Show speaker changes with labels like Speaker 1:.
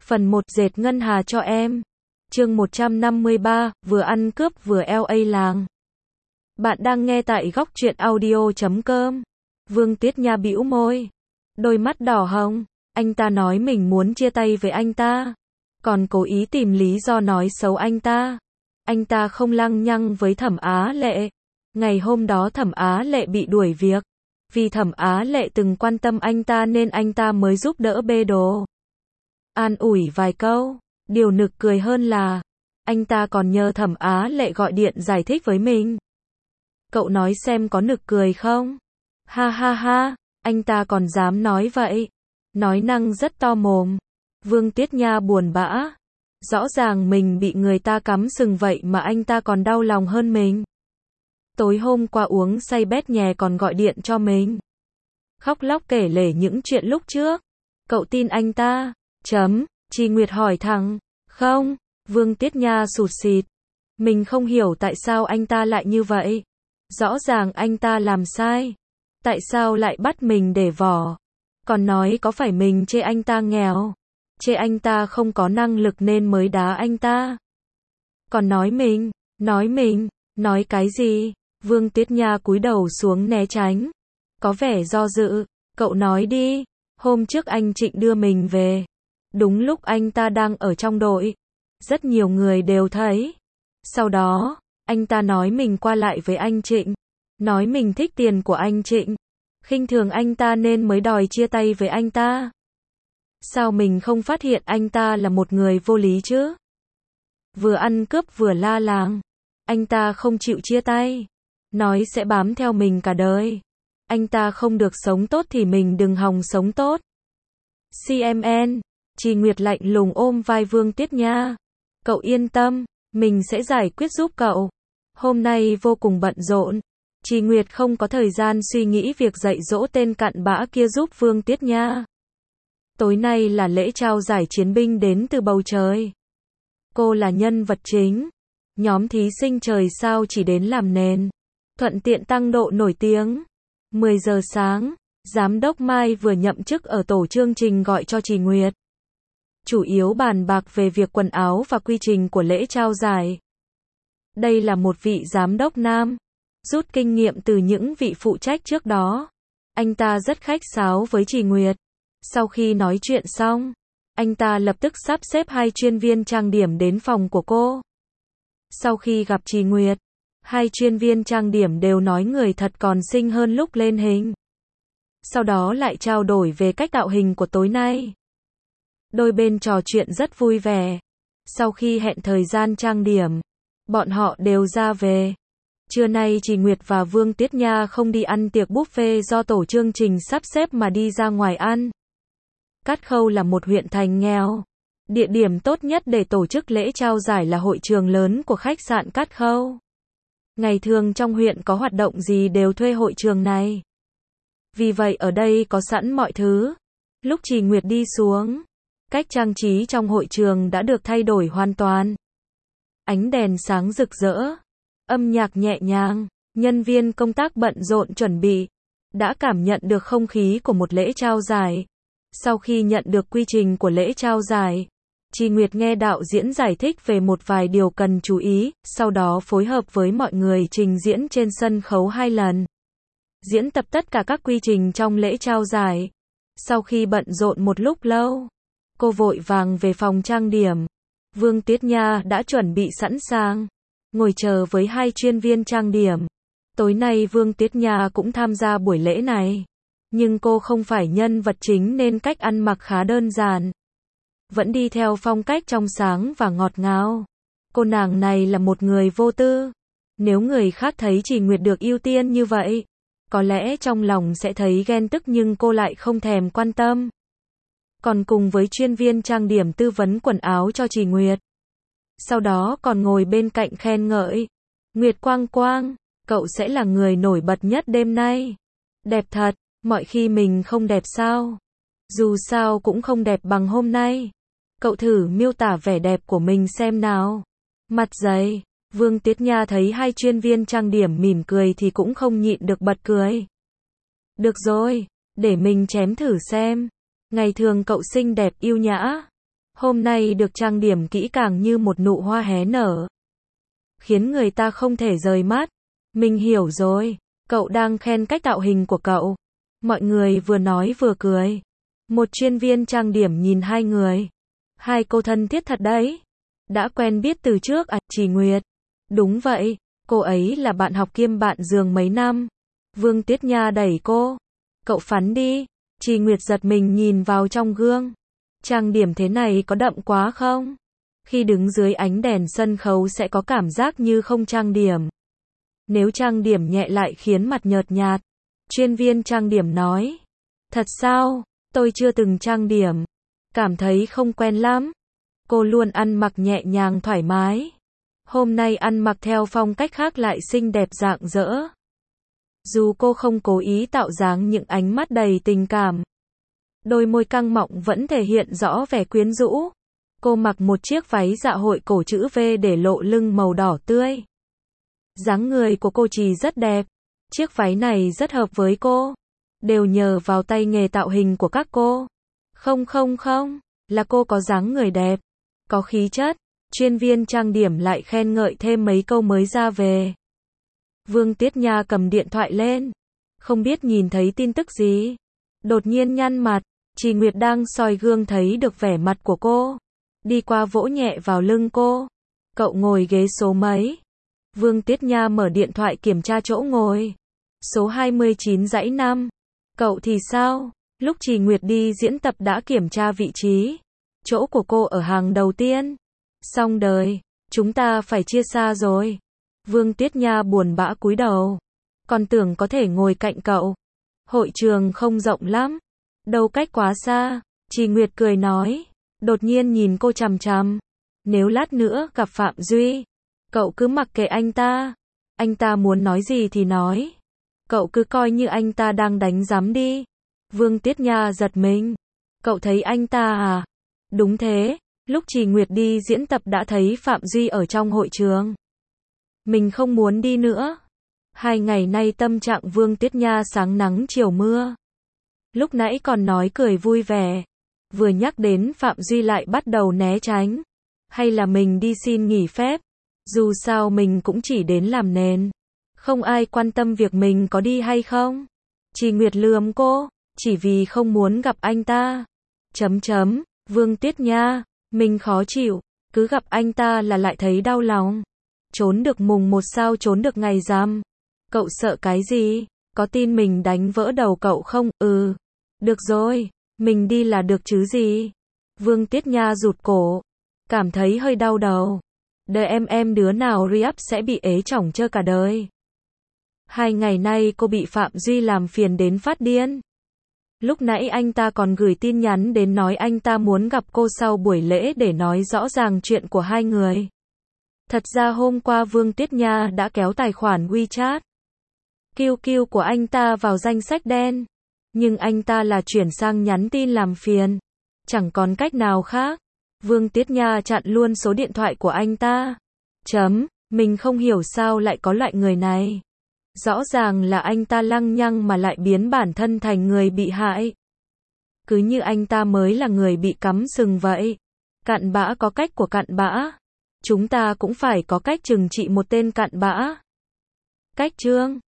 Speaker 1: Phần 1 dệt ngân hà cho em. Chương 153, vừa ăn cướp vừa LA làng. Bạn đang nghe tại góc truyện audio.com. Vương Tiết Nha bĩu môi, đôi mắt đỏ hồng. Anh ta nói mình muốn chia tay với anh ta, còn cố ý tìm lý do nói xấu anh ta. Anh ta không lăng nhăng với Thẩm Á Lệ. Ngày hôm đó Thẩm Á Lệ bị đuổi việc. Vì Thẩm Á Lệ từng quan tâm anh ta nên anh ta mới giúp đỡ bê đồ. An ủi vài câu. Điều nực cười hơn là anh ta còn nhờ Thẩm Á Lệ gọi điện giải thích với mình. Cậu nói xem có nực cười không? Ha ha ha, anh ta còn dám nói vậy. Nói năng rất to mồm. Vương Tiết Nha buồn bã. Rõ ràng mình bị người ta cắm sừng vậy mà anh ta còn đau lòng hơn mình. Tối hôm qua uống say bét nhè còn gọi điện cho mình. Khóc lóc kể lể những chuyện lúc trước. Cậu tin anh ta? Chi Nguyệt hỏi thẳng. Không, Vương Tiết Nha sụt sịt. Mình không hiểu tại sao anh ta lại như vậy. Rõ ràng anh ta làm sai. Tại sao lại bắt mình để vò? Còn nói có phải mình chê anh ta nghèo, chê anh ta không có năng lực nên mới đá anh ta. Còn nói mình, nói cái gì? Vương Tiết Nha cúi đầu xuống né tránh. Có vẻ do dự. Cậu nói đi. Hôm trước anh Trịnh đưa mình về. Đúng lúc anh ta đang ở trong đội. Rất nhiều người đều thấy. Sau đó, anh ta nói mình qua lại với anh Trịnh. Nói mình thích tiền của anh Trịnh. Khinh thường anh ta nên mới đòi chia tay với anh ta. Sao mình không phát hiện anh ta là một người vô lý chứ? Vừa ăn cướp vừa la làng. Anh ta không chịu chia tay. Nói sẽ bám theo mình cả đời. Anh ta không được sống tốt thì mình đừng hòng sống tốt. CMN. Chi Nguyệt lạnh lùng ôm vai Vương Tiết Nha. Cậu yên tâm, mình sẽ giải quyết giúp cậu. Hôm nay vô cùng bận rộn. Chi Nguyệt không có thời gian suy nghĩ việc dạy dỗ tên cặn bã kia giúp Vương Tiết Nha. Tối nay là lễ trao giải chiến binh đến từ bầu trời. Cô là nhân vật chính. Nhóm thí sinh trời sao chỉ đến làm nền. Thuận tiện tăng độ nổi tiếng. 10 giờ sáng, Giám đốc Mai vừa nhậm chức ở tổ chương trình gọi cho Chi Nguyệt. Chủ yếu bàn bạc về việc quần áo và quy trình của lễ trao giải. Đây là một vị giám đốc nam. Rút kinh nghiệm từ những vị phụ trách trước đó. Anh ta rất khách sáo với Chi Nguyệt. Sau khi nói chuyện xong, anh ta lập tức sắp xếp 2 chuyên viên trang điểm đến phòng của cô. Sau khi gặp Chi Nguyệt, 2 chuyên viên trang điểm đều nói người thật còn xinh hơn lúc lên hình. Sau đó lại trao đổi về cách tạo hình của tối nay. Đôi bên trò chuyện rất vui vẻ. Sau khi hẹn thời gian trang điểm, bọn họ đều ra về. Trưa nay Chi Nguyệt và Vương Tiết Nha không đi ăn tiệc buffet do tổ chương trình sắp xếp mà đi ra ngoài ăn. Cát Khâu là một huyện thành nghèo. Địa điểm tốt nhất để tổ chức lễ trao giải là hội trường lớn của khách sạn Cát Khâu. Ngày thường trong huyện có hoạt động gì đều thuê hội trường này. Vì vậy ở đây có sẵn mọi thứ. Lúc Chi Nguyệt đi xuống, cách trang trí trong hội trường đã được thay đổi hoàn toàn. Ánh đèn sáng rực rỡ, âm nhạc nhẹ nhàng, nhân viên công tác bận rộn chuẩn bị, đã cảm nhận được không khí của một lễ trao giải. Sau khi nhận được quy trình của lễ trao giải, Chi Nguyệt nghe đạo diễn giải thích về một vài điều cần chú ý, sau đó phối hợp với mọi người trình diễn trên sân khấu 2 lần. Diễn tập tất cả các quy trình trong lễ trao giải. Sau khi bận rộn một lúc lâu, cô vội vàng về phòng trang điểm. Vương Tiết Nha đã chuẩn bị sẵn sàng, ngồi chờ với 2 chuyên viên trang điểm. Tối nay Vương Tiết Nha cũng tham gia buổi lễ này. Nhưng cô không phải nhân vật chính nên cách ăn mặc khá đơn giản. Vẫn đi theo phong cách trong sáng và ngọt ngào. Cô nàng này là một người vô tư. Nếu người khác thấy Chi Nguyệt được ưu tiên như vậy, có lẽ trong lòng sẽ thấy ghen tức nhưng cô lại không thèm quan tâm. Còn cùng với chuyên viên trang điểm tư vấn quần áo cho Chi Nguyệt. Sau đó còn ngồi bên cạnh khen ngợi. Nguyệt Quang Quang, cậu sẽ là người nổi bật nhất đêm nay. Đẹp thật, mọi khi mình không đẹp sao? Dù sao cũng không đẹp bằng hôm nay. Cậu thử miêu tả vẻ đẹp của mình xem nào. Mặt dày. Vương Tiết Nha thấy 2 chuyên viên trang điểm mỉm cười thì cũng không nhịn được bật cười. Được rồi, để mình chém thử xem. Ngày thường cậu xinh đẹp yêu nhã. Hôm nay được trang điểm kỹ càng như một nụ hoa hé nở, khiến người ta không thể rời mắt. Mình hiểu rồi, cậu đang khen cách tạo hình của cậu. Mọi người vừa nói vừa cười. Một chuyên viên trang điểm nhìn hai người. Hai cô thân thiết thật đấy. Đã quen biết từ trước à, Trì Nguyệt? Đúng vậy, cô ấy là bạn học kiêm bạn giường mấy năm. Vương Tuyết Nha đẩy cô. Cậu phắn đi. Trì Nguyệt giật mình nhìn vào trong gương. Trang điểm thế này có đậm quá không? Khi đứng dưới ánh đèn sân khấu sẽ có cảm giác như không trang điểm. Nếu trang điểm nhẹ lại khiến mặt nhợt nhạt. Chuyên viên trang điểm nói. Thật sao? Tôi chưa từng trang điểm. Cảm thấy không quen lắm. Cô luôn ăn mặc nhẹ nhàng thoải mái. Hôm nay ăn mặc theo phong cách khác lại xinh đẹp rạng rỡ. Dù cô không cố ý tạo dáng những ánh mắt đầy tình cảm. Đôi môi căng mọng vẫn thể hiện rõ vẻ quyến rũ. Cô mặc một chiếc váy dạ hội cổ chữ V để lộ lưng màu đỏ tươi. Dáng người của cô Trì rất đẹp. Chiếc váy này rất hợp với cô. Đều nhờ vào tay nghề tạo hình của các cô. Không, là cô có dáng người đẹp, có khí chất. Chuyên viên trang điểm lại khen ngợi thêm mấy câu mới ra về. Vương Tuyết Nha cầm điện thoại lên. Không biết nhìn thấy tin tức gì. Đột nhiên nhăn mặt. Trì Nguyệt đang soi gương thấy được vẻ mặt của cô. Đi qua vỗ nhẹ vào lưng cô. Cậu ngồi ghế số mấy? Vương Tuyết Nha mở điện thoại kiểm tra chỗ ngồi. Số 29 dãy 5. Cậu thì sao? Lúc Trì Nguyệt đi diễn tập đã kiểm tra vị trí. Chỗ của cô ở hàng đầu tiên. Xong đời, chúng ta phải chia xa rồi. Vương Tuyết Nha buồn bã cúi đầu. Còn tưởng có thể ngồi cạnh cậu. Hội trường không rộng lắm. Đâu cách quá xa. Trì Nguyệt cười nói. Đột nhiên nhìn cô chằm chằm. Nếu lát nữa gặp Phạm Duy, cậu cứ mặc kệ anh ta. Anh ta muốn nói gì thì nói. Cậu cứ coi như anh ta đang đánh giám đi. Vương Tuyết Nha giật mình. Cậu thấy anh ta à? Đúng thế. Lúc Trì Nguyệt đi diễn tập đã thấy Phạm Duy ở trong hội trường. Mình không muốn đi nữa. 2 ngày nay tâm trạng Vương Tuyết Nha sáng nắng chiều mưa. Lúc nãy còn nói cười vui vẻ. Vừa nhắc đến Phạm Duy lại bắt đầu né tránh. Hay là mình đi xin nghỉ phép. Dù sao mình cũng chỉ đến làm nền. Không ai quan tâm việc mình có đi hay không. Trì Nguyệt lườm cô. Chỉ vì không muốn gặp anh ta. Vương Tuyết Nha. Mình khó chịu. Cứ gặp anh ta là lại thấy đau lòng. Trốn được mùng 1 sao trốn được ngày rằm. Cậu sợ cái gì? Có tin mình đánh vỡ đầu cậu không? Ừ. Được rồi. Mình đi là được chứ gì. Vương Tuyết Nha rụt cổ. Cảm thấy hơi đau đầu. Đời em đứa nào re-up sẽ bị ế chỏng chơ cả đời. 2 ngày nay cô bị Phạm Duy làm phiền đến phát điên. Lúc nãy anh ta còn gửi tin nhắn đến nói anh ta muốn gặp cô sau buổi lễ để nói rõ ràng chuyện của hai người. Thật ra hôm qua Vương Tuyết Nha đã kéo tài khoản WeChat QQ của anh ta vào danh sách đen. Nhưng anh ta là chuyển sang nhắn tin làm phiền. Chẳng còn cách nào khác. Vương Tuyết Nha chặn luôn số điện thoại của anh ta. Mình không hiểu sao lại có loại người này. Rõ ràng là anh ta lăng nhăng mà lại biến bản thân thành người bị hại. Cứ như anh ta mới là người bị cắm sừng vậy. Cặn bã có cách của cặn bã. Chúng ta cũng phải có cách trừng trị một tên cặn bã. Cách chương